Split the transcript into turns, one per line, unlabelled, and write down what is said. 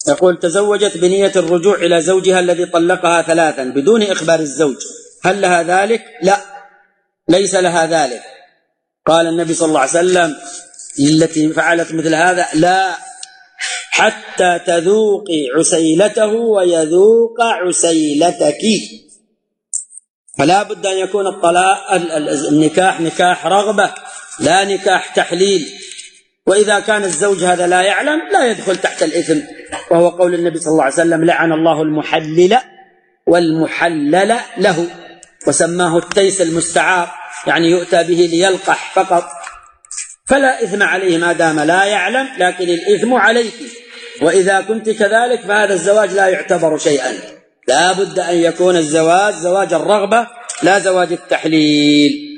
يقول: تزوجت بنية الرجوع إلى زوجها الذي طلقها 3 بدون إخبار الزوج، هل لها ذلك؟ لا، ليس لها ذلك. قال النبي صلى الله عليه وسلم التي فعلت مثل هذا: لا حتى تذوقي عسيلته ويذوق عسيلتك. فلا بد أن يكون النكاح نكاح رغبة لا نكاح تحليل. وإذا كان الزوج هذا لا يعلم لا يدخل تحت الإثم، وهو قول النبي صلى الله عليه وسلم: لعن الله المحلل والمحلل له، وسماه التيس المستعار، يعني يؤتى به ليلقح فقط. فلا إثم عليه ما دام لا يعلم، لكن الإثم عليك. وإذا كنت كذلك فهذا الزواج لا يعتبر شيئا. لا بد أن يكون الزواج زواج الرغبة لا زواج التحليل.